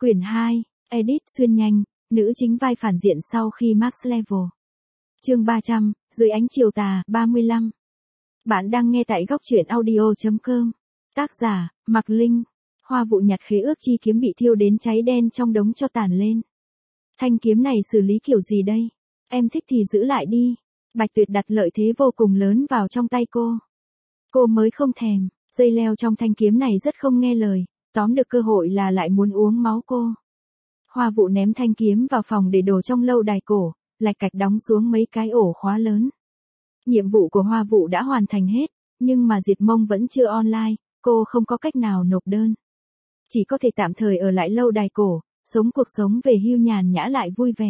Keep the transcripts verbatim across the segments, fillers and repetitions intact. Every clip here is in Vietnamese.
Quyển hai, Edit xuyên nhanh, nữ chính vai phản diện sau khi max level. Chương ba trăm, dưới ánh chiều tà, ba mươi lăm. Bạn đang nghe tại góc truyện audio chấm com. Tác giả, Mạc Linh. Hoa vụ nhặt khế ước chi kiếm bị thiêu đến cháy đen trong đống cho tàn lên. Thanh kiếm này xử lý kiểu gì đây? Em thích thì giữ lại đi. Bạch Tuyệt đặt lợi thế vô cùng lớn vào trong tay cô. Cô mới không thèm, dây leo trong thanh kiếm này rất không nghe lời, tóm được cơ hội là lại muốn uống máu cô. Hoa vụ ném thanh kiếm vào phòng để đồ trong lâu đài cổ, lạch cạch đóng xuống mấy cái ổ khóa lớn. Nhiệm vụ của Hoa vụ đã hoàn thành hết, nhưng mà Diệt Mông vẫn chưa online, cô không có cách nào nộp đơn. Chỉ có thể tạm thời ở lại lâu đài cổ, sống cuộc sống về hưu nhàn nhã lại vui vẻ.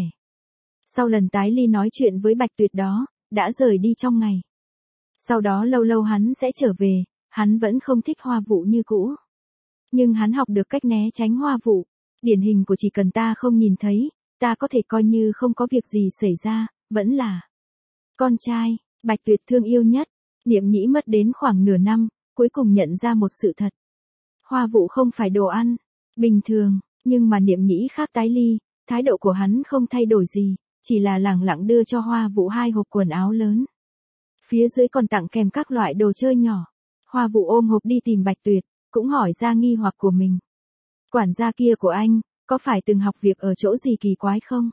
Sau lần tái ly nói chuyện với Bạch Tuyệt đó, đã rời đi trong ngày. Sau đó lâu lâu hắn sẽ trở về, hắn vẫn không thích Hoa vụ như cũ. Nhưng hắn học được cách né tránh Hoa vụ, điển hình của chỉ cần ta không nhìn thấy, ta có thể coi như không có việc gì xảy ra, vẫn là con trai, Bạch Tuyệt thương yêu nhất. Niệm Nhĩ mất đến khoảng nửa năm, cuối cùng nhận ra một sự thật. Hoa vụ không phải đồ ăn bình thường, nhưng mà Niệm Nhĩ khác tái ly, thái độ của hắn không thay đổi gì, chỉ là lẳng lặng đưa cho Hoa vụ hai hộp quần áo lớn. Phía dưới còn tặng kèm các loại đồ chơi nhỏ. Hoa vụ ôm hộp đi tìm Bạch Tuyệt, cũng hỏi ra nghi hoặc của mình. Quản gia kia của anh, có phải từng học việc ở chỗ gì kỳ quái không?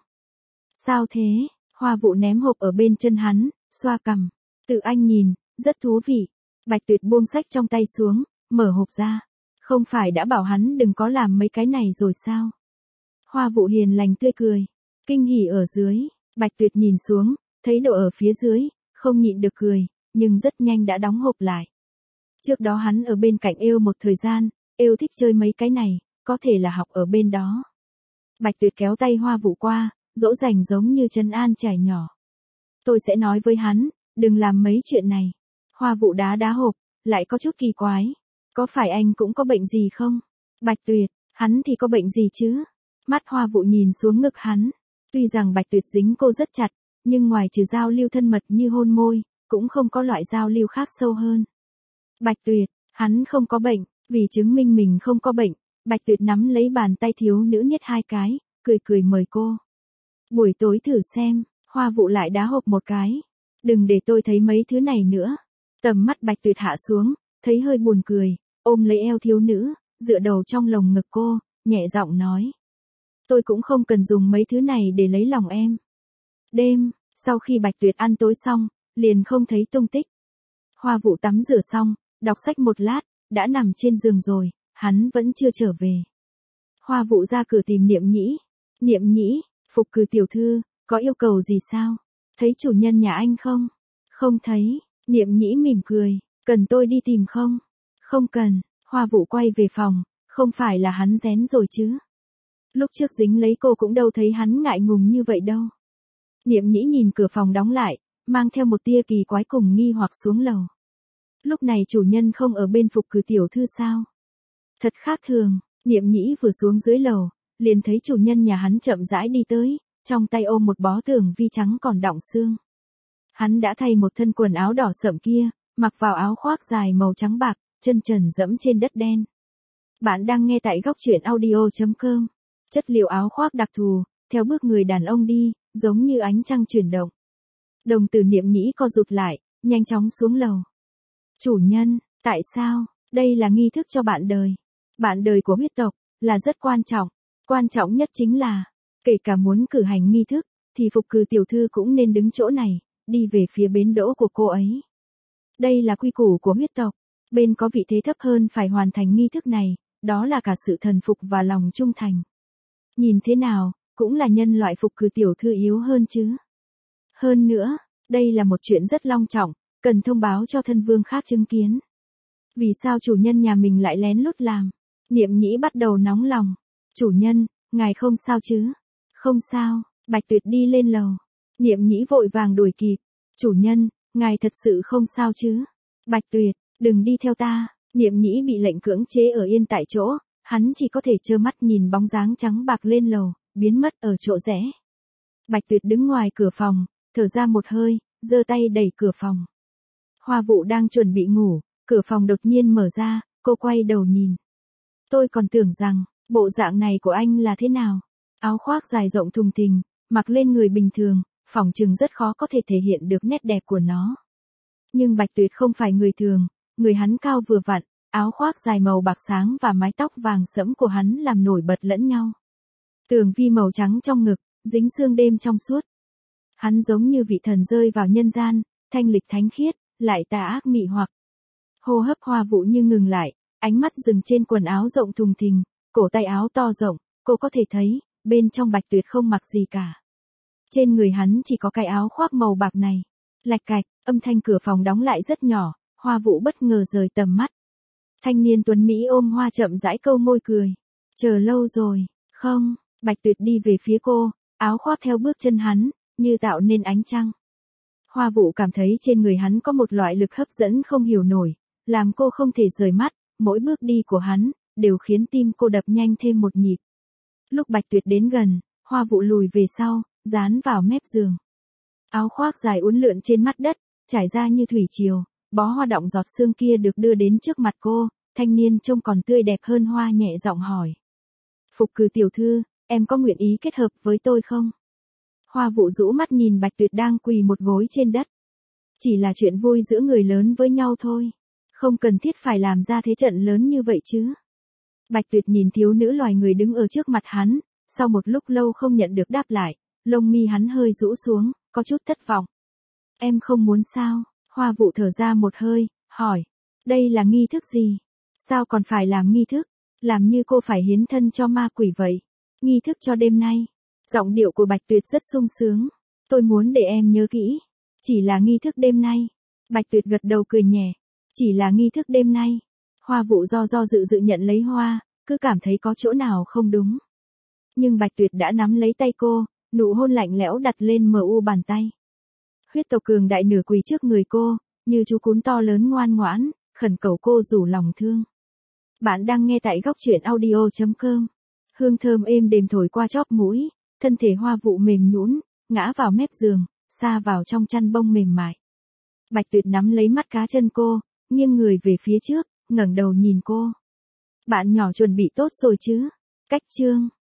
Sao thế? Hoa vụ ném hộp ở bên chân hắn, xoa cằm. Tự anh nhìn, rất thú vị. Bạch Tuyệt buông sách trong tay xuống, mở hộp ra. Không phải đã bảo hắn đừng có làm mấy cái này rồi sao? Hoa vụ hiền lành tươi cười. Kinh hỉ ở dưới, Bạch Tuyệt nhìn xuống, thấy đồ ở phía dưới, không nhịn được cười, nhưng rất nhanh đã đóng hộp lại. Trước đó hắn ở bên cạnh Êu một thời gian, Êu thích chơi mấy cái này, có thể là học ở bên đó. Bạch Tuyệt kéo tay Hoa vụ qua, dỗ dành giống như trấn an trẻ nhỏ. Tôi sẽ nói với hắn, đừng làm mấy chuyện này. Hoa vụ đá đá hộp, lại có chút kỳ quái. Có phải anh cũng có bệnh gì không? Bạch Tuyệt, hắn thì có bệnh gì chứ? Mắt Hoa vụ nhìn xuống ngực hắn. Tuy rằng Bạch Tuyệt dính cô rất chặt, nhưng ngoài trừ giao lưu thân mật như hôn môi, cũng không có loại giao lưu khác sâu hơn. Bạch Tuyệt, hắn không có bệnh, vì chứng minh mình không có bệnh, Bạch Tuyệt nắm lấy bàn tay thiếu nữ niết hai cái, cười cười mời cô. Buổi tối thử xem, Hoa vụ lại đá hộp một cái. Đừng để tôi thấy mấy thứ này nữa. Tầm mắt Bạch Tuyệt hạ xuống, thấy hơi buồn cười, ôm lấy eo thiếu nữ, dựa đầu trong lồng ngực cô, nhẹ giọng nói. Tôi cũng không cần dùng mấy thứ này để lấy lòng em. Đêm, sau khi Bạch Tuyệt ăn tối xong, liền không thấy tung tích. Hoa vụ tắm rửa xong, đọc sách một lát, đã nằm trên giường rồi, hắn vẫn chưa trở về. Hoa vụ ra cửa tìm Niệm Nhĩ. Niệm Nhĩ, Phục Cừ tiểu thư, có yêu cầu gì sao? Thấy chủ nhân nhà anh không? Không thấy. Niệm Nhĩ mỉm cười, cần tôi đi tìm không? Không cần. Hoa vụ quay về phòng, không phải là hắn rén rồi chứ? Lúc trước dính lấy cô cũng đâu thấy hắn ngại ngùng như vậy đâu. Niệm Nhĩ nhìn cửa phòng đóng lại, mang theo một tia kỳ quái cùng nghi hoặc xuống lầu. Lúc này chủ nhân không ở bên Phục Cừ tiểu thư sao? Thật khác thường. Niệm Nhĩ vừa xuống dưới lầu, liền thấy chủ nhân nhà hắn chậm rãi đi tới, trong tay ôm một bó tường vi trắng còn đọng xương. Hắn đã thay một thân quần áo đỏ sậm kia, mặc vào áo khoác dài màu trắng bạc, chân trần dẫm trên đất đen. Bạn đang nghe tại góc truyện audio chấm com. Chất liệu áo khoác đặc thù, theo bước người đàn ông đi, giống như ánh trăng chuyển động. Đồng tử Niệm Nhĩ co rụt lại, nhanh chóng xuống lầu. Chủ nhân, tại sao? Đây là nghi thức cho bạn đời. Bạn đời của huyết tộc, là rất quan trọng. Quan trọng nhất chính là, kể cả muốn cử hành nghi thức, thì Phục Cừ tiểu thư cũng nên đứng chỗ này, đi về phía bến đỗ của cô ấy. Đây là quy củ của huyết tộc. Bên có vị thế thấp hơn phải hoàn thành nghi thức này, đó là cả sự thần phục và lòng trung thành. Nhìn thế nào, cũng là nhân loại Phục Cừ tiểu thư yếu hơn chứ. Hơn nữa, đây là một chuyện rất long trọng, cần thông báo cho thân vương khác chứng kiến. Vì sao chủ nhân nhà mình lại lén lút làm? Niệm Nhĩ bắt đầu nóng lòng. Chủ nhân, ngài không sao chứ? Không sao. Bạch Tuyệt đi lên lầu. Niệm Nhĩ vội vàng đuổi kịp. Chủ nhân, ngài thật sự không sao chứ? Bạch Tuyệt, đừng đi theo ta. Niệm Nhĩ bị lệnh cưỡng chế ở yên tại chỗ, hắn chỉ có thể trơ mắt nhìn bóng dáng trắng bạc lên lầu, biến mất ở chỗ rẽ. Bạch Tuyệt đứng ngoài cửa phòng, thở ra một hơi, giơ tay đẩy cửa phòng. Hoa vụ đang chuẩn bị ngủ, cửa phòng đột nhiên mở ra, cô quay đầu nhìn. Tôi còn tưởng rằng, Bộ dạng này của anh là thế nào? Áo khoác dài rộng thùng thình, mặc lên người bình thường, phỏng chừng rất khó có thể thể hiện được nét đẹp của nó. Nhưng Bạch Tuyệt không phải người thường, người hắn cao vừa vặn, áo khoác dài màu bạc sáng và mái tóc vàng sẫm của hắn làm nổi bật lẫn nhau. Tường vi màu trắng trong ngực, dính sương đêm trong suốt. Hắn giống như vị thần rơi vào nhân gian, thanh lịch thánh khiết, lại tà ác mị hoặc. Hô hấp Hoa Vũ như ngừng lại, ánh mắt dừng trên quần áo rộng thùng thình, cổ tay áo to rộng, cô có thể thấy, bên trong Bạch Tuyệt không mặc gì cả. Trên người hắn chỉ có cái áo khoác màu bạc này. Lạch cạch, âm thanh cửa phòng đóng lại rất nhỏ, Hoa Vũ bất ngờ rời tầm mắt. Thanh niên tuấn Mỹ ôm hoa chậm rãi câu môi cười. Chờ lâu rồi, không, Bạch Tuyệt đi về phía cô, áo khoác theo bước chân hắn, như tạo nên ánh trăng. Hoa Vũ cảm thấy trên người hắn có một loại lực hấp dẫn không hiểu nổi, làm cô không thể rời mắt, mỗi bước đi của hắn, đều khiến tim cô đập nhanh thêm một nhịp. Lúc Bạch Tuyệt đến gần, Hoa Vũ lùi về sau, dán vào mép giường. Áo khoác dài uốn lượn trên mặt đất, trải ra như thủy triều, bó hoa đọng giọt sương kia được đưa đến trước mặt cô, thanh niên trông còn tươi đẹp hơn hoa nhẹ giọng hỏi. Phục Cừ tiểu thư, em có nguyện ý kết hợp với tôi không? Hoa Vũ rũ mắt nhìn Bạch Tuyệt đang quỳ một gối trên đất. Chỉ là chuyện vui giữa người lớn với nhau thôi. Không cần thiết phải làm ra thế trận lớn như vậy chứ. Bạch Tuyệt nhìn thiếu nữ loài người đứng ở trước mặt hắn, sau một lúc lâu không nhận được đáp lại, lông mi hắn hơi rũ xuống, có chút thất vọng. Em không muốn sao? Hoa Vũ thở ra một hơi, hỏi. Đây là nghi thức gì? Sao còn phải làm nghi thức? Làm như cô phải hiến thân cho ma quỷ vậy. Nghi thức cho đêm nay. Giọng điệu của Bạch Tuyệt rất sung sướng. Tôi muốn để em nhớ kỹ. Chỉ là nghi thức đêm nay. Bạch Tuyệt gật đầu cười nhẹ. Chỉ là nghi thức đêm nay. Hoa Vũ do do dự dự nhận lấy hoa, cứ cảm thấy có chỗ nào không đúng. Nhưng Bạch Tuyệt đã nắm lấy tay cô, nụ hôn lạnh lẽo đặt lên mờ u bàn tay. Huyết tộc cường đại nửa quỳ trước người cô, như chú cún to lớn ngoan ngoãn, khẩn cầu cô rủ lòng thương. Bạn đang nghe tại góc truyện audio chấm com. Hương thơm êm đềm thổi qua chóp mũi, thân thể Hoa Vũ mềm nhũn, ngã vào mép giường, sa vào trong chăn bông mềm mại. Bạch Tuyệt nắm lấy mắt cá chân cô, nghiêng người về phía trước, ngẩng đầu nhìn cô. Bạn nhỏ chuẩn bị tốt rồi chứ? Cách chương